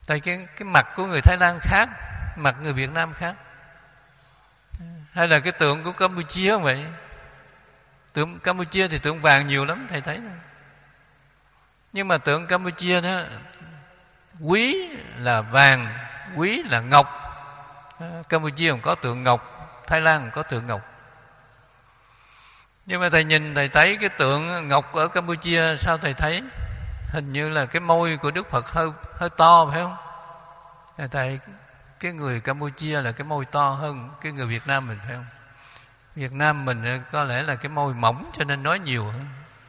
Tại cái, cái mặt của người Thái Lan khác, mặt người Việt Nam khác. Hay là cái tượng của Campuchia không vậy? Tượng Campuchia thì tượng vàng nhiều lắm, thầy thấy. Nhưng mà tượng Campuchia đó, quý là vàng, quý là ngọc. Campuchia còn có tượng ngọc, Thái Lan còn có tượng ngọc. Nhưng mà thầy nhìn, thầy thấy cái tượng ngọc ở Campuchia, sao thầy thấy hình như là cái môi của Đức Phật hơi hơi to, phải không? Thầy thấy cái người Campuchia là cái môi to hơn cái người Việt Nam mình, phải không? Việt Nam mình có lẽ là cái môi mỏng cho nên nói nhiều hơn.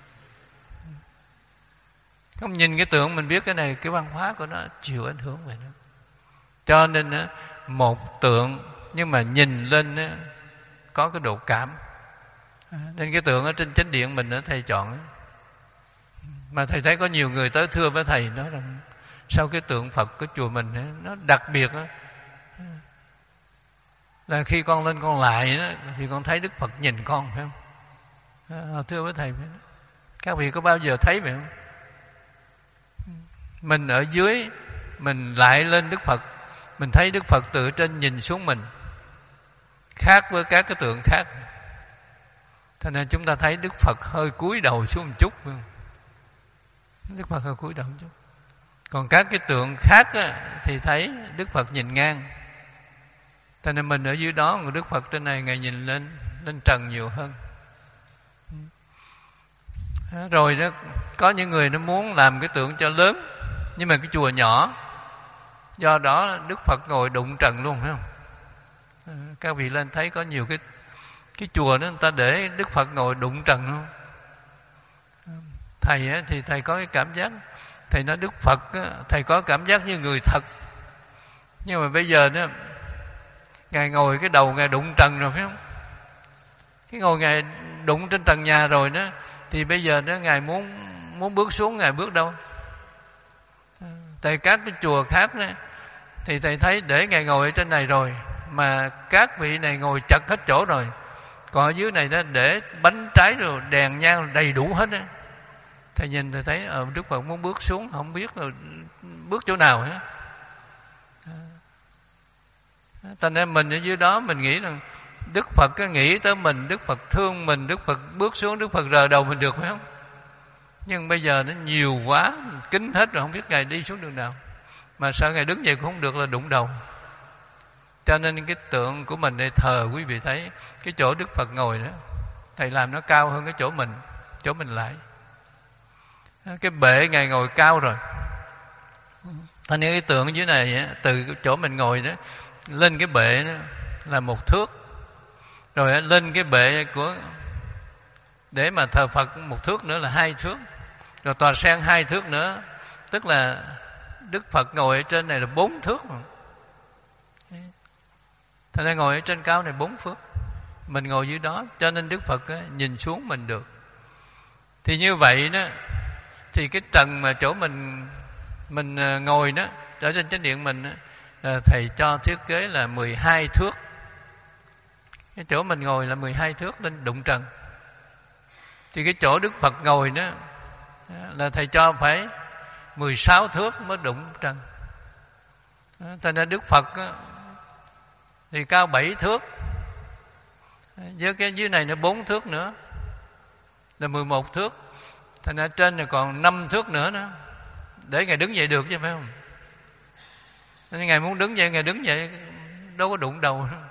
Không nhìn cái tượng mình biết cái này, cái văn hóa của nó chịu ảnh hưởng về nó. Cho nên một tượng nhưng mà nhìn lên có cái độ cảm. Nên cái tượng ở trên chánh điện mình thầy chọn. Mà thầy thấy có nhiều người tới thưa với thầy nói rằng sao cái tượng Phật của chùa mình nó đặc biệt đó, là khi con lên con lại đó, thì con thấy Đức Phật nhìn con, phải không? Họ thưa với thầy, các vị có bao giờ thấy vậy không? Mình ở dưới, mình lại lên Đức Phật, mình thấy Đức Phật từ trên nhìn xuống mình, khác với các cái tượng khác. Thế nên chúng ta thấy Đức Phật hơi cúi đầu xuống một chút, phải không? Đức Phật hơi cúi đầu một chút. Còn các cái tượng khác á, thì thấy Đức Phật nhìn ngang. Thế nên mình ở dưới đó, còn Đức Phật trên này Ngài nhìn lên lên trần nhiều hơn. Rồi đó, có những người nó muốn làm cái tượng cho lớn, nhưng mà cái chùa nhỏ, do đó Đức Phật ngồi đụng trần luôn, phải không? Các vị lên thấy có nhiều cái cái chùa đó người ta để Đức Phật ngồi đụng trần luôn. Thầy á, thì thầy có cái cảm giác, thầy nói Đức Phật á, thầy có cảm giác như người thật. Nhưng mà bây giờ đó, Ngài ngồi cái đầu Ngài đụng trần rồi, phải không? Cái ngồi Ngài đụng trên trần nhà rồi đó, thì bây giờ đó Ngài muốn muốn bước xuống, Ngài bước đâu? Tại các cái chùa khác đó, thì thầy thấy để Ngài ngồi ở trên này rồi, mà các vị này ngồi chật hết chỗ rồi. Còn ở dưới này đó để bánh trái rồi đèn nhang đầy đủ hết á. Thầy nhìn thầy thấy ờ, Đức Phật muốn bước xuống, không biết rồi bước chỗ nào hết. Thành ra mình ở dưới đó mình nghĩ là Đức Phật có nghĩ tới mình, Đức Phật thương mình, Đức Phật bước xuống, Đức Phật rờ đầu mình được, phải không? Nhưng bây giờ nó nhiều quá, kín hết rồi, không biết Ngài đi xuống đường nào. Mà sao Ngài đứng vậy cũng không được là đụng đầu. Cho nên cái tượng của mình để thờ, quý vị thấy cái chỗ Đức Phật ngồi đó, thầy làm nó cao hơn cái chỗ mình, chỗ mình lại. Cái bệ Ngài ngồi cao rồi. Thành nên cái tượng dưới này, từ chỗ mình ngồi đó lên cái bệ đó là một thước, rồi lên cái bệ của để mà thờ Phật một thước nữa là hai thước, rồi tòa sen hai thước nữa, tức là Đức Phật ngồi ở trên này là bốn thước. Thành ra ngồi ở trên cao này bốn thước, mình ngồi dưới đó, cho nên Đức Phật á, nhìn xuống mình được. Thì như vậy đó, thì cái trần mà chỗ mình mình ngồi đó, ở trên chánh điện mình đó, thầy cho thiết kế là mười hai thước. Cái chỗ mình ngồi là mười hai thước lên đụng trần. Thì cái chỗ Đức Phật ngồi đó là thầy cho phải mười sáu thước mới đụng trần. Thành ra Đức Phật đó, thì cao bảy thước, với cái dưới này nó bốn thước nữa là mười một thước. Thành ra trên này còn năm thước nữa đó, để Ngài đứng dậy được chứ, phải không? Nên Ngài muốn đứng dậy, Ngài đứng dậy đâu có đụng đầu đâu.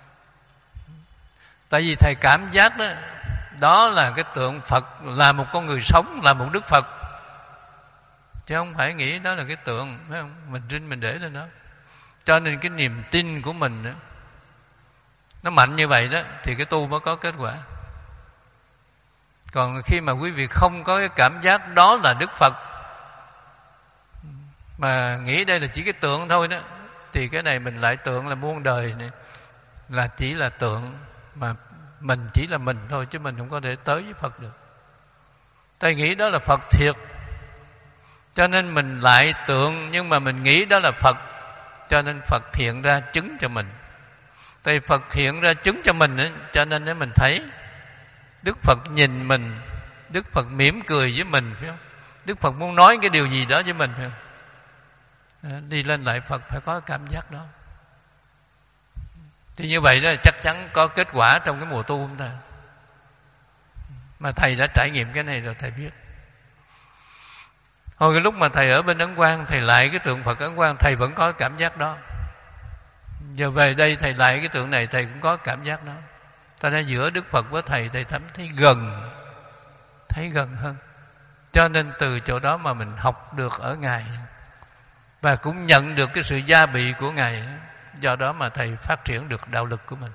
Tại vì thầy cảm giác đó, đó là cái tượng Phật, là một con người sống, là một Đức Phật, chứ không phải nghĩ đó là cái tượng, phải không? Mình trinh mình để lên đó. Cho nên cái niềm tin của mình đó, nó mạnh như vậy đó, thì cái tu mới có kết quả. Còn khi mà quý vị không có cái cảm giác đó là Đức Phật, mà nghĩ đây là chỉ cái tượng thôi đó, thì cái này mình lại tượng là muôn đời này, là chỉ là tượng, mà mình chỉ là mình thôi, chứ mình không có thể tới với Phật được. Thầy nghĩ đó là Phật thiệt, cho nên mình lại tượng, nhưng mà mình nghĩ đó là Phật, cho nên Phật hiện ra chứng cho mình. Tại Phật hiện ra chứng cho mình ấy, cho nên nếu mình thấy Đức Phật nhìn mình, Đức Phật mỉm cười với mình, phải không? Đức Phật muốn nói cái điều gì đó với mình, phải không? đi lên lại Phật phải có cảm giác đó. Thì như vậy đó chắc chắn có kết quả trong cái mùa tu của chúng ta. Mà thầy đã trải nghiệm cái này rồi thầy biết. Hồi cái lúc mà thầy ở bên Ấn Quang, thầy lại cái tượng Phật Ấn Quang, thầy vẫn có cảm giác đó. Giờ về đây thầy lại cái tượng này, thầy cũng có cảm giác đó. Ta đã giữa Đức Phật với thầy, thầy thấm thấy gần, thấy gần hơn. Cho nên từ chỗ đó mà mình học được ở Ngài, và cũng nhận được cái sự gia bị của Ngài. Do đó mà thầy phát triển được đạo lực của mình.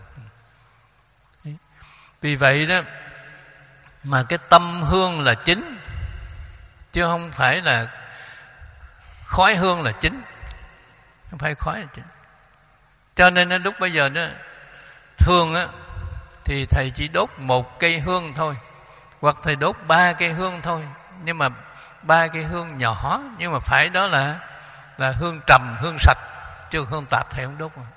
Vì vậy đó mà cái tâm hương là chính, chứ không phải là khói hương là chính. Không phải khói là chính. Cho nên lúc bây giờ đó, thường á thì thầy chỉ đốt một cây hương thôi, hoặc thầy đốt ba cây hương thôi. Nhưng mà ba cây hương nhỏ, nhưng mà phải đó là là hương trầm, hương sạch, chứ hương tạp thầy không đốt mà.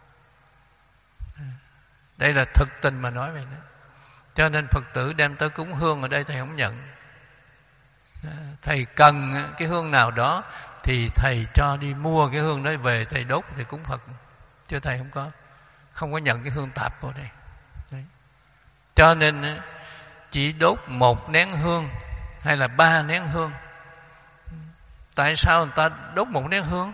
Đây là thực tình mà nói vậy đó. Cho nên Phật tử đem tới cúng hương ở đây thầy không nhận. Thầy cần cái hương nào đó thì thầy cho đi mua cái hương đó về thầy đốt, thầy cúng Phật. Chứ thầy không có không có nhận cái hương tạp vào đây. Đấy. Cho nên chỉ đốt một nén hương hay là ba nén hương. Tại sao người ta đốt một nén hương?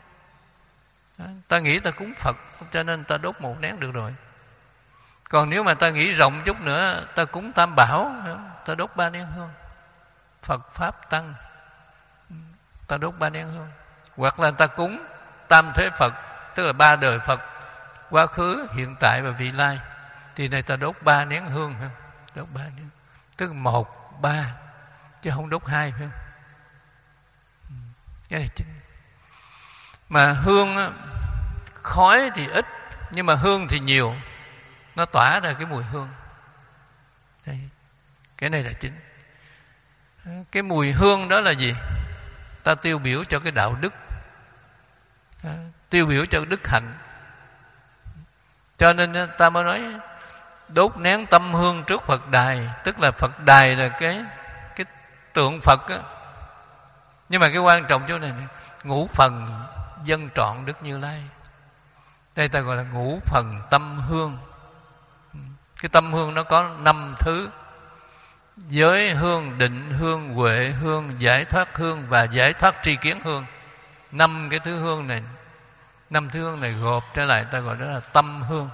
Ta nghĩ ta cúng Phật, cho nên ta đốt một nén được rồi. Còn nếu mà ta nghĩ rộng chút nữa, ta cúng Tam Bảo, ta đốt ba nén hương. Phật Pháp Tăng, ta đốt ba nén hương. Hoặc là ta cúng Tam Thế Phật, tức là ba đời Phật, quá khứ, hiện tại và vị lai, thì này ta đốt ba nén hương. Đốt ba nén, tức một, ba, chứ không đốt hai. Phải không? Cái này chính. Mà hương á, khói thì ít, nhưng mà hương thì nhiều, nó tỏa ra cái mùi hương. Đây. Cái này là chính. Cái mùi hương đó là gì? Ta tiêu biểu cho cái đạo đức, tiêu biểu cho đức hạnh. Cho nên ta mới nói đốt nén tâm hương trước Phật đài. Tức là Phật đài là cái cái tượng Phật á. Nhưng mà cái quan trọng chỗ này, này ngũ phần dân trọn Đức Như Lai. Đây ta gọi là ngũ phần tâm hương. Cái tâm hương nó có năm thứ: giới hương, định hương, huệ hương, giải thoát hương và giải thoát tri kiến hương. Năm cái thứ hương này, năm thứ hương này gộp trở lại ta gọi đó là tâm hương.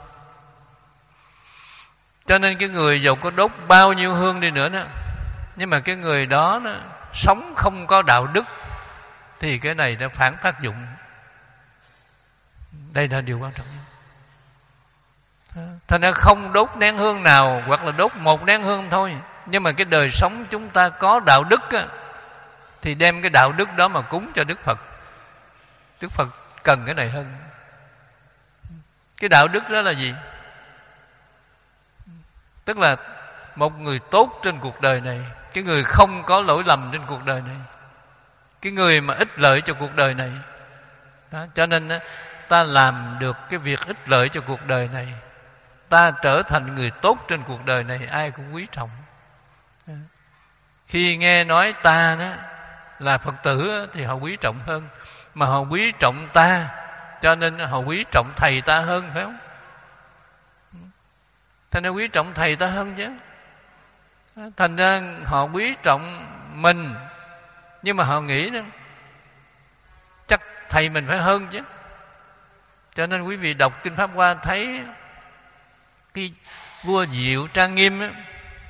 Cho nên cái người giàu có đốt bao nhiêu hương đi nữa đó, nhưng mà cái người đó, đó sống không có đạo đức thì cái này nó phản tác dụng. Đây là điều quan trọng nhất. Thành ra không đốt nén hương nào, hoặc là đốt một nén hương thôi, nhưng mà cái đời sống chúng ta có đạo đức á, thì đem cái đạo đức đó mà cúng cho Đức Phật. Đức Phật cần cái này hơn. Cái đạo đức đó là gì? Tức là một người tốt trên cuộc đời này, cái người không có lỗi lầm trên cuộc đời này, cái người mà ích lợi cho cuộc đời này đó. Cho nên á, ta làm được cái việc ích lợi cho cuộc đời này, ta trở thành người tốt trên cuộc đời này, ai cũng quý trọng. Khi nghe nói ta đó là Phật tử thì họ quý trọng hơn. Mà họ quý trọng ta, cho nên họ quý trọng thầy ta hơn, phải không? Thành ra quý trọng thầy ta hơn chứ. Thành ra họ quý trọng mình, nhưng mà họ nghĩ đó, chắc thầy mình phải hơn chứ. Cho nên quý vị đọc Kinh Pháp Hoa thấy cái vua Diệu Trang Nghiêm á,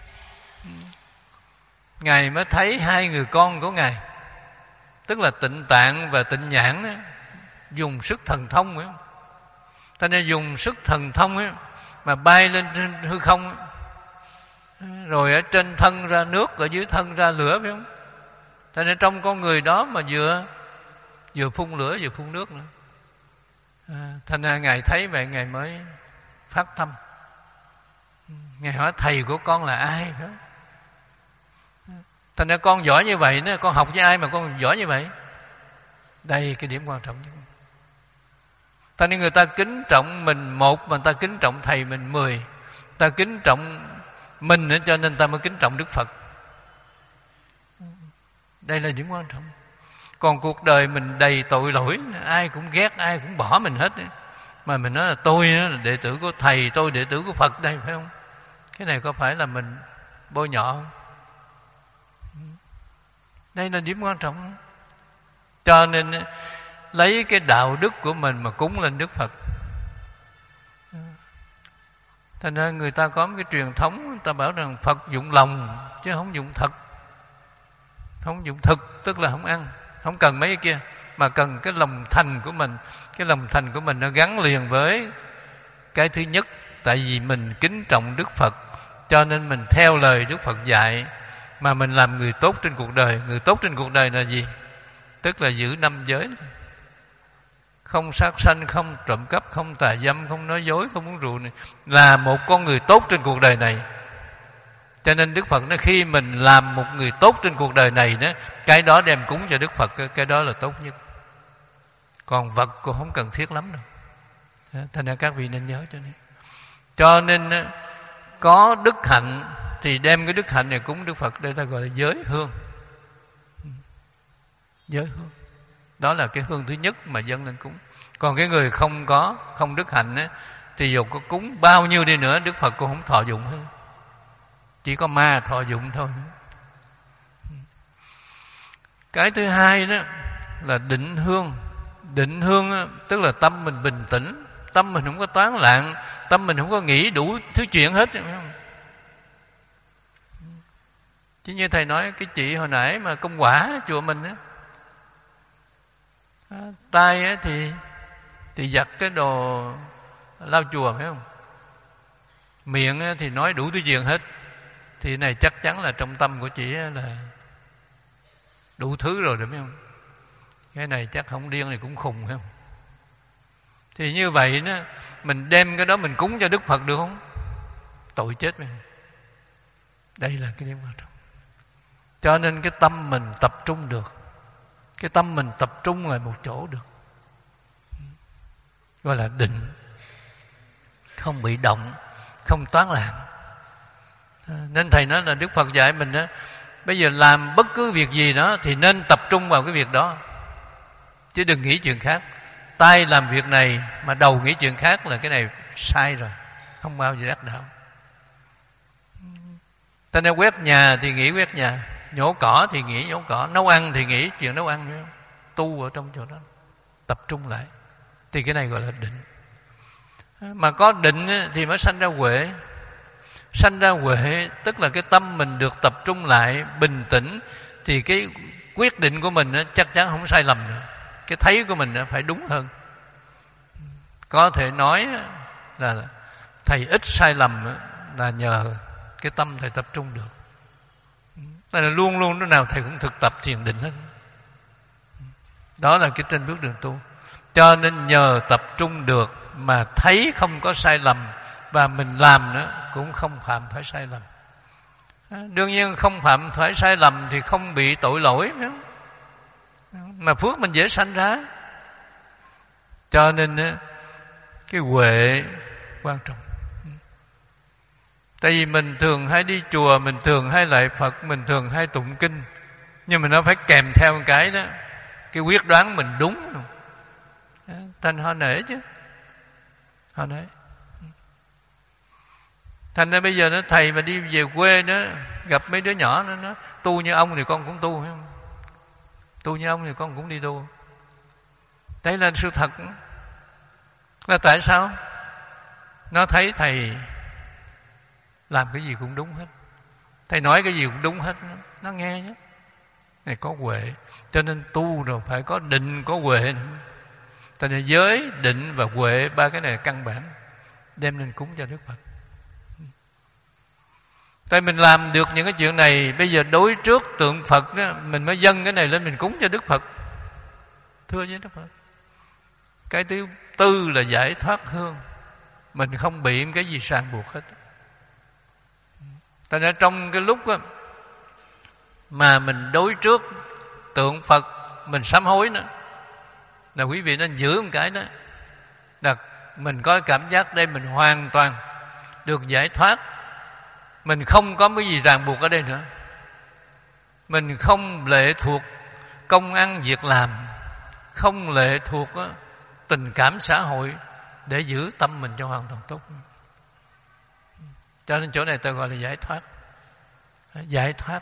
Ngài mới thấy hai người con của Ngài, tức là Tịnh Tạng và Tịnh Nhãn á, dùng sức thần thông ấy. Ta nên dùng sức thần thông ấy, mà bay lên trên hư không ấy. Rồi ở trên thân ra nước, ở dưới thân ra lửa, phải không? Ta nên trong con người đó mà vừa vừa phun lửa vừa phun nước nữa. À, thành ra Ngài thấy vậy, Ngài mới phát tâm. Ngài hỏi thầy của con là ai, phải không? Thành ra con giỏi như vậy nữa, con học với ai mà con giỏi như vậy? Đây cái điểm quan trọng nhất. Thành nên người ta kính trọng mình một, mà người ta kính trọng thầy mình mười. Ta kính trọng mình nữa, cho nên ta mới kính trọng Đức Phật. Đây là điểm quan trọng. Còn cuộc đời mình đầy tội lỗi, ai cũng ghét, ai cũng bỏ mình hết. Mà mình nói là tôi là đệ tử của Thầy, tôi đệ tử của Phật đây, phải không? Cái này có phải là mình bôi nhọ không? Đây là điểm quan trọng. Cho nên lấy cái đạo đức của mình mà cúng lên Đức Phật. Thành ra người ta có một cái truyền thống, người ta bảo rằng Phật dụng lòng chứ không dụng thật. Không dụng thực, tức là không ăn, không cần mấy cái kia, mà cần cái lòng thành của mình. Cái lòng thành của mình nó gắn liền với cái thứ nhất. Tại vì mình kính trọng Đức Phật, cho nên mình theo lời Đức Phật dạy, mà mình làm người tốt trên cuộc đời. Người tốt trên cuộc đời là gì? Tức là giữ năm giới, không sát sanh, không trộm cắp, không tà dâm, không nói dối, không uống rượu này. Là một con người tốt trên cuộc đời này. Cho nên Đức Phật nói khi mình làm một người tốt trên cuộc đời này đó, cái đó đem cúng cho Đức Phật, cái đó là tốt nhất. Còn vật cũng không cần thiết lắm đâu. Thành ra các vị nên nhớ cho nên. Cho nên có đức hạnh thì đem cái đức hạnh này cúng Đức Phật. Đây ta gọi là giới hương. Giới hương, đó là cái hương thứ nhất mà dâng lên cúng. Còn cái người không có, không đức hạnh á, thì dù có cúng bao nhiêu đi nữa, Đức Phật cũng không thọ dụng hơn. Chỉ có ma thọ dụng thôi. Cái thứ hai đó là định hương. Định hương á, tức là tâm mình bình tĩnh, tâm mình không có toán loạn, tâm mình không có nghĩ đủ thứ chuyện hết, phải không? Chứ như thầy nói cái chị hồi nãy mà công quả chùa mình á, tay á thì thì giặt cái đồ lau chùa, phải không? Miệng á thì nói đủ thứ chuyện hết. Thì này chắc chắn là trong tâm của chị là đủ thứ rồi, đúng không? Cái này chắc không điên thì cũng khùng, phải không? Thì như vậy đó, mình đem cái đó mình cúng cho Đức Phật được không? Tội chết mình. Đây là cái điểm quan trọng. Cho nên cái tâm mình tập trung được, cái tâm mình tập trung lại một chỗ được, gọi là định, không bị động, không toán loạn. Nên thầy nói là Đức Phật dạy mình đó, bây giờ làm bất cứ việc gì đó thì nên tập trung vào cái việc đó, chứ đừng nghĩ chuyện khác. Tay làm việc này mà đầu nghĩ chuyện khác là cái này sai rồi, không bao giờ đắc đạo. Ta nên quét nhà thì nghĩ quét nhà, nhổ cỏ thì nghĩ nhổ cỏ, nấu ăn thì nghĩ chuyện nấu ăn. Tu ở trong chỗ đó, tập trung lại, thì cái này gọi là định. Mà có định thì mới sanh ra huệ. Sanh ra huệ tức là cái tâm mình được tập trung lại, bình tĩnh, thì cái quyết định của mình chắc chắn không sai lầm nữa. Cái thấy của mình phải đúng hơn. Có thể nói là thầy ít sai lầm là nhờ cái tâm thầy tập trung được. Tại là luôn luôn lúc nào thầy cũng thực tập thiền định hết. Đó là cái trên bước đường tu. Cho nên nhờ tập trung được mà thấy không có sai lầm, và mình làm nữa cũng không phạm phải sai lầm. Đương nhiên không phạm phải sai lầm thì không bị tội lỗi nữa, mà phước mình dễ sanh ra. Cho nên cái huệ quan trọng. Tại vì mình thường hay đi chùa, mình thường hay lạy Phật, mình thường hay tụng kinh, nhưng mà nó phải kèm theo một cái đó, cái quyết đoán mình đúng. Thành họ nể chứ, họ nể. Thành ra bây giờ nó thầy mà đi về quê đó, gặp mấy đứa nhỏ nó nói tu như ông thì con cũng tu, phải không? Tu như ông thì con cũng đi tu. Đấy là sự thật. Là tại sao? Nó thấy thầy làm cái gì cũng đúng hết, thầy nói cái gì cũng đúng hết, nó nghe nhé. Này có huệ, cho nên tu rồi phải có định, có huệ nữa. Cho nên giới, định và huệ, ba cái này là căn bản, đem lên cúng cho Đức Phật. Tại mình làm được những cái chuyện này, bây giờ đối trước tượng Phật đó, mình mới dâng cái này lên mình cúng cho Đức Phật, thưa với Đức Phật. Cái thứ tư là giải thoát hương, mình không bị cái gì ràng buộc hết. Tại ra trong cái lúc đó, mà mình đối trước tượng Phật, mình sám hối nữa, là quý vị nên giữ một cái đó, là mình có cảm giác đây mình hoàn toàn được giải thoát, mình không có cái gì ràng buộc ở đây nữa, mình không lệ thuộc công ăn việc làm, không lệ thuộc tình cảm xã hội để giữ tâm mình cho hoàn toàn tốt. Cho nên chỗ này tôi gọi là giải thoát. Giải thoát.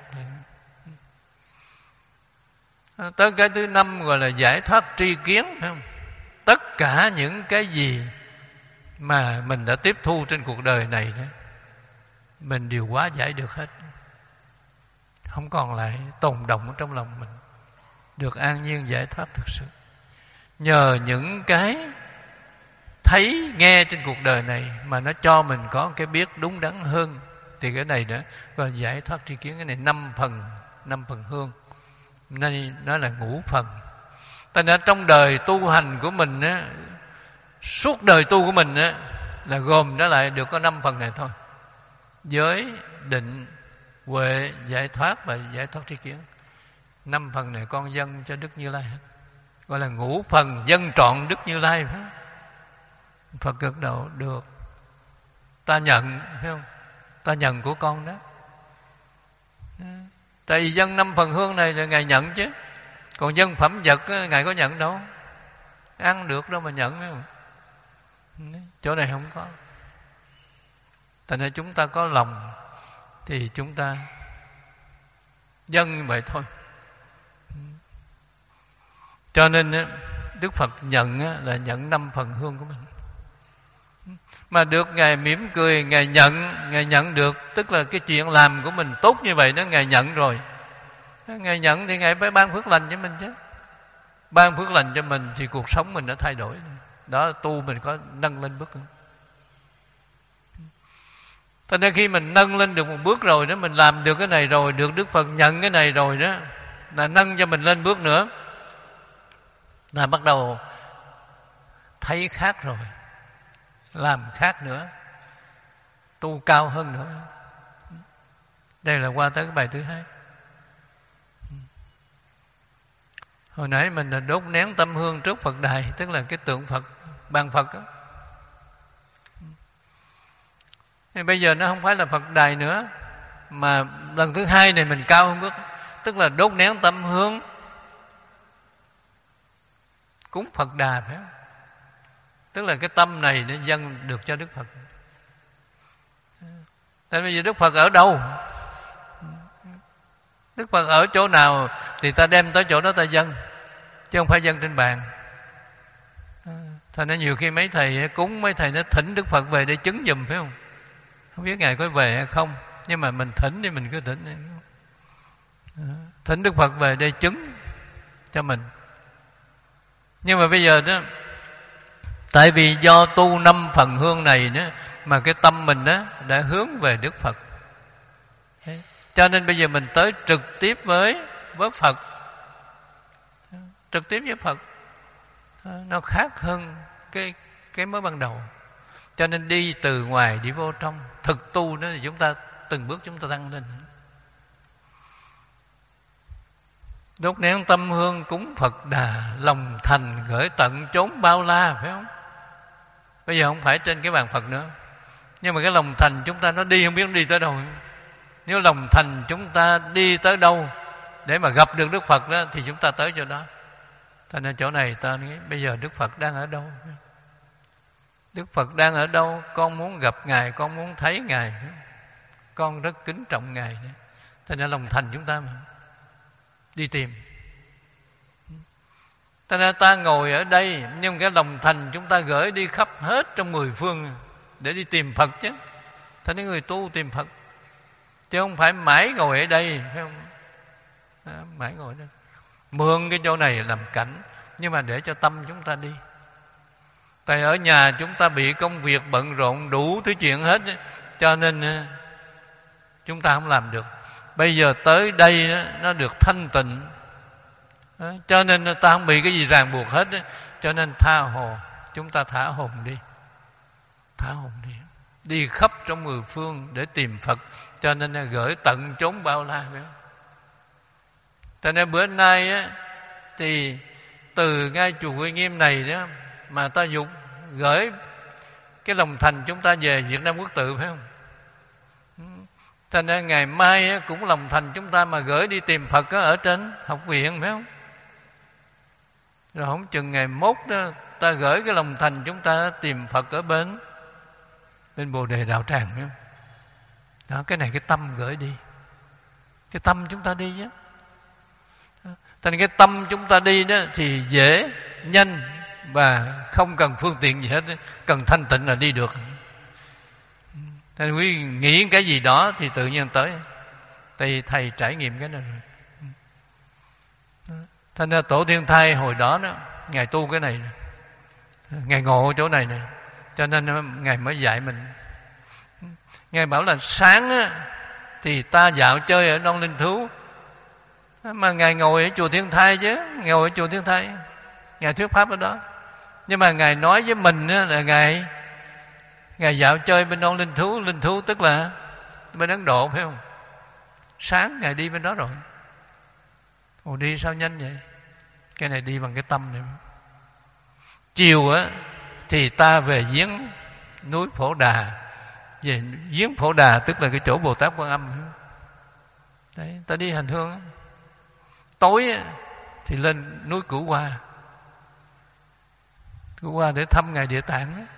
Tới cái thứ năm gọi là giải thoát tri kiến, phải không? Tất cả những cái gì mà mình đã tiếp thu trên cuộc đời này đó, mình đều hóa giải được hết, không còn lại tồn động trong lòng mình, được an nhiên giải thoát thực sự. Nhờ những cái thấy nghe trên cuộc đời này mà nó cho mình có cái biết đúng đắn hơn, thì cái này đó gọi là giải thoát tri kiến. Cái này năm phần, năm phần hương, nay nó là ngũ phần. Tại nên trong đời tu hành của mình á, suốt đời tu của mình á, là gồm nó lại được có năm phần này thôi: giới, định, huệ, giải thoát và giải thoát tri kiến. Năm phần này con dâng cho Đức Như Lai hết, gọi là ngũ phần dâng trọn Đức Như Lai, phải không? Phật gật đầu được, ta nhận, phải không? Ta nhận của con đó. Tại vì dâng năm phần hương này là Ngài nhận chứ, còn dâng phẩm vật Ngài có nhận đâu, ăn được đâu mà nhận, phải không? Chỗ này không có. Thành ra chúng ta có lòng thì chúng ta dâng vậy thôi. Cho nên Đức Phật nhận là nhận năm phần hương của mình. Mà được Ngài mỉm cười, Ngài nhận, Ngài nhận được, tức là cái chuyện làm của mình tốt như vậy đó, Ngài nhận rồi. Ngài nhận thì Ngài phải ban phước lành cho mình chứ. Ban phước lành cho mình thì cuộc sống mình đã thay đổi. Đó, tu mình có nâng lên bước. Thế nên khi mình nâng lên được một bước rồi đó, mình làm được cái này rồi, được Đức Phật nhận cái này rồi đó, là nâng cho mình lên bước nữa, là bắt đầu thấy khác rồi, làm khác nữa, tu cao hơn nữa. Đây là qua tới cái bài thứ hai. Hồi nãy mình là đốt nén tâm hương trước Phật đài, tức là cái tượng Phật, bàn Phật đó. Thì bây giờ nó không phải là Phật đài nữa, mà lần thứ hai này mình cao hơn bước, tức là đốt nén tâm hương cúng Phật đà, phải không? Tức là cái tâm này nó dâng được cho Đức Phật. Tại bây giờ Đức Phật ở đâu? Đức Phật ở chỗ nào thì ta đem tới chỗ đó ta dâng, chứ không phải dâng trên bàn. Thành ra nhiều khi mấy thầy cúng, mấy thầy nó thỉnh Đức Phật về để chứng giùm, phải không? Không biết Ngài có về hay không, nhưng mà mình thỉnh thì mình cứ thỉnh. Thỉnh Đức Phật về để chứng cho mình. Nhưng mà bây giờ đó, tại vì do tu năm phần hương này đó, mà cái tâm mình đó đã hướng về Đức Phật. Đấy. Cho nên bây giờ mình tới trực tiếp với với Phật, trực tiếp với Phật, nó khác hơn cái cái mới ban đầu. Cho nên đi từ ngoài đi vô trong, thực tu đó thì chúng ta từng bước chúng ta tăng lên. Đốt nén tâm hương cúng Phật đà, lòng thành gửi tận chốn bao la, phải không? Bây giờ không phải trên cái bàn Phật nữa, nhưng mà cái lòng thành chúng ta nó đi không biết nó đi tới đâu. Nếu lòng thành chúng ta đi tới đâu để mà gặp được Đức Phật đó, thì chúng ta tới chỗ đó. Cho nên chỗ này ta nghĩ bây giờ Đức Phật đang ở đâu? Đức Phật đang ở đâu? Con muốn gặp Ngài, con muốn thấy Ngài, con rất kính trọng Ngài. Thế nên lòng thành chúng ta mà đi tìm. Thế nên ta ngồi ở đây, nhưng cái lòng thành chúng ta gửi đi khắp hết trong mười phương để đi tìm Phật chứ. Thế nên người tu tìm Phật, chứ không phải mãi ngồi ở đây, phải không? À, mãi ngồi ở đây mượn cái chỗ này làm cảnh, nhưng mà để cho tâm chúng ta đi. Tại ở nhà chúng ta bị công việc bận rộn đủ thứ chuyện hết, cho nên chúng ta không làm được. Bây giờ tới đây nó được thanh tịnh, cho nên ta không bị cái gì ràng buộc hết. Cho nên tha hồ, chúng ta thả hồn đi, thả hồn đi, đi khắp trong mười phương để tìm Phật. Cho nên gửi tận chốn bao la. Cho nên bữa nay á, thì từ ngay chùa Uy Nghiêm này đó mà ta dục gửi cái lòng thành chúng ta về Việt Nam Quốc Tự, phải không? Cho nên ngày mai cũng lòng thành chúng ta mà gửi đi tìm Phật ở trên học viện, phải không? Rồi không chừng ngày mốt đó ta gửi cái lòng thành chúng ta tìm Phật ở bên bên Bồ Đề Đạo Tràng nữa. Đó, cái này cái tâm gửi đi, cái tâm chúng ta đi nhé. Thành cái tâm chúng ta đi đó thì dễ, nhanh và không cần phương tiện gì hết, cần thanh tịnh là đi được. Thành quý nghĩ cái gì đó thì tự nhiên tới. Tại thầy trải nghiệm cái này rồi. Thành ra Tổ Thiên Thai hồi đó đó, Ngài tu cái này, Ngài ngộ ở chỗ này nè, cho nên Ngài mới dạy mình. Ngài bảo là sáng á, thì ta dạo chơi ở Non Linh Thú, mà Ngài ngồi ở chùa Thiên Thai chứ, ngồi ở chùa Thiên Thai, Ngài thuyết pháp ở đó. Nhưng mà Ngài nói với mình á, là Ngài Ngài dạo chơi bên Non Linh Thú. Linh Thú tức là bên Ấn Độ, phải không? Sáng Ngài đi bên đó rồi. Ồ, đi sao nhanh vậy? Cái này đi bằng cái tâm này. Chiều á thì ta về giếng núi Phổ Đà. Về giếng Phổ Đà tức là cái chỗ Bồ Tát Quan Âm. Đấy, ta đi hành hương á. Tối á, thì lên núi Cửu Hoa. Cửu Hoa để thăm Ngài Địa Tạng đó.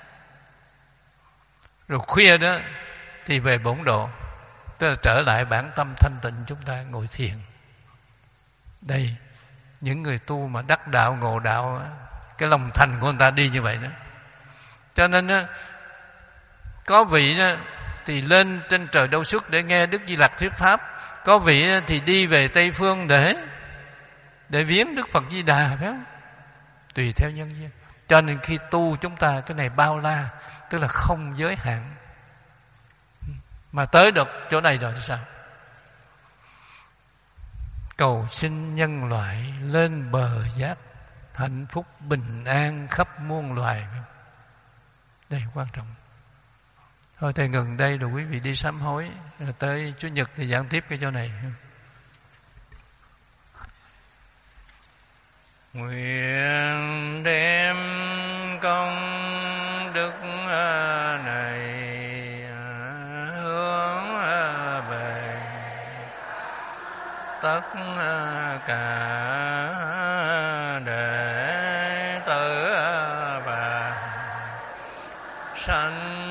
Rồi khuya đó thì về Bổn Độ, tức là trở lại bản tâm thanh tịnh, chúng ta ngồi thiền. Đây, những người tu mà đắc đạo ngộ đạo, cái lòng thành của người ta đi như vậy đó. Cho nên đó, có vị đó thì lên trên trời Đâu Xuất để nghe Đức Di Lặc thuyết pháp, có vị thì đi về Tây Phương để để viếng Đức Phật Di Đà, phải không? Tùy theo nhân duyên. Cho nên khi tu chúng ta cái này bao la, tức là không giới hạn. Mà tới được chỗ này rồi thì sao? Cầu xin nhân loại lên bờ giác, hạnh phúc bình an khắp muôn loài. Đây quan trọng. Thôi thầy ngừng đây rồi quý vị đi sám hối, rồi tới Chủ nhật thì giảng tiếp cái chỗ này. Nguyện đem công đức này hướng về tất cả đệ tử và sanh